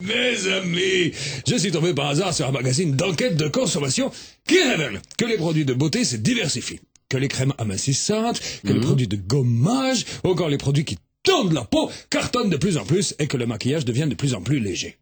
Mes amis, je suis tombé par hasard sur un magazine d'enquête de consommation qui révèle que les produits de beauté se diversifient, que les crèmes amincissantes, que les produits de gommage, ou encore les produits qui tondent la peau cartonnent de plus en plus et que le maquillage devient de plus en plus léger.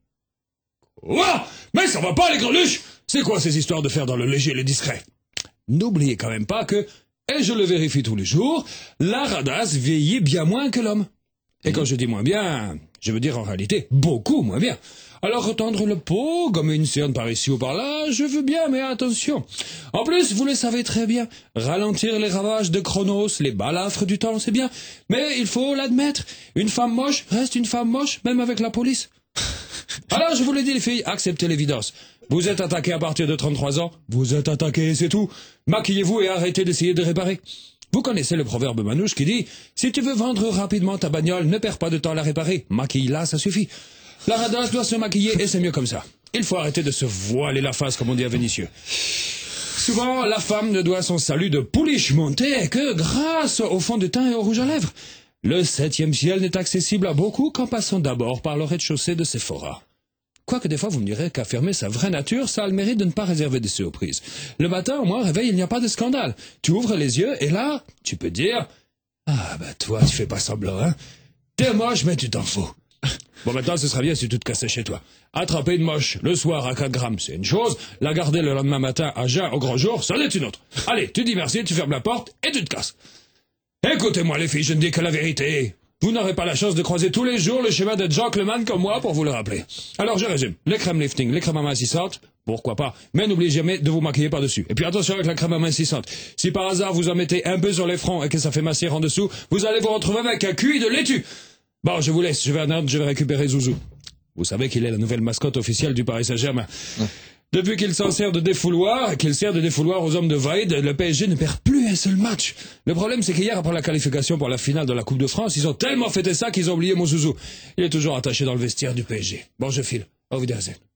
Ouah, mais ça va pas les greluches! C'est quoi ces histoires de faire dans le léger et le discret? N'oubliez quand même pas que, et je le vérifie tous les jours, la radasse vieillit bien moins que l'homme. Et quand je dis moins bien, je veux dire en réalité beaucoup moins bien. Alors retendre le pot, gommer une cerne par ici ou par là, je veux bien, mais attention. En plus, vous le savez très bien, ralentir les ravages de Chronos, les balafres du temps, c'est bien. Mais il faut l'admettre, une femme moche reste une femme moche, même avec la police. Alors je vous le dis les filles, acceptez l'évidence. Vous êtes attaqués à partir de 33 ans, vous êtes attaqués, c'est tout. Maquillez-vous et arrêtez d'essayer de réparer. Vous connaissez le proverbe manouche qui dit « Si tu veux vendre rapidement ta bagnole, ne perds pas de temps à la réparer. Maquille-la, ça suffit. » La radasse doit se maquiller et c'est mieux comme ça. Il faut arrêter de se voiler la face comme on dit à Vénitieux. Souvent, la femme ne doit son salut de pouliche montée que grâce au fond de teint et au rouge à lèvres. Le 7e ciel n'est accessible à beaucoup qu'en passant d'abord par le rez-de-chaussée de Sephora. Quoique des fois vous me direz qu'affirmer sa vraie nature, ça a le mérite de ne pas réserver des surprises. Le matin, au moins, réveil, il n'y a pas de scandale. Tu ouvres les yeux et là, tu peux dire « Ah bah toi, tu fais pas semblant, hein. T'es moche, mais tu t'en fous. » Bon, maintenant, ce serait bien si tu te cassais chez toi. Attraper une moche le soir à 4 grammes, c'est une chose. La garder le lendemain matin à jeun au grand jour, c'en est une autre. Allez, tu dis merci, tu fermes la porte et tu te casses. Écoutez-moi les filles, je ne dis que la vérité. Vous n'aurez pas la chance de croiser tous les jours le schéma de gentleman comme moi pour vous le rappeler. Alors je résume. Les crèmes lifting, les crèmes amincissantes, pourquoi pas. Mais n'oubliez jamais de vous maquiller par-dessus. Et puis attention avec la crème amincissante. Si par hasard vous en mettez un peu sur les fronts et que ça fait massir en dessous, vous allez vous retrouver avec un QI de laitue. Bon, je vous laisse, je vais à Nantes, je vais récupérer Zouzou. Vous savez qu'il est la nouvelle mascotte officielle du Paris Saint-Germain. Depuis qu'il s'en sert de défouloir, et qu'il sert de défouloir aux hommes de Vaid, le PSG ne perd plus un seul match. Le problème, c'est qu'hier, après la qualification pour la finale de la Coupe de France, ils ont tellement fêté ça qu'ils ont oublié mon Zouzou. Il est toujours attaché dans le vestiaire du PSG. Bon, je file. Au Wiedersehen.